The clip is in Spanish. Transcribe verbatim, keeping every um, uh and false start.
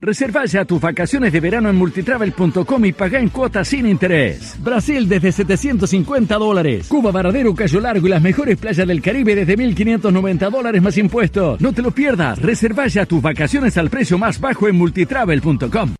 Reserva ya tus vacaciones de verano en multitravel punto com y paga en cuotas sin interés. Brasil desde setecientos cincuenta dólares. Cuba, Varadero, Cayo Largo y las mejores playas del Caribe desde mil quinientos noventa dólares más impuestos. No te lo pierdas. Reserva ya tus vacaciones al precio más bajo en multitravel punto com.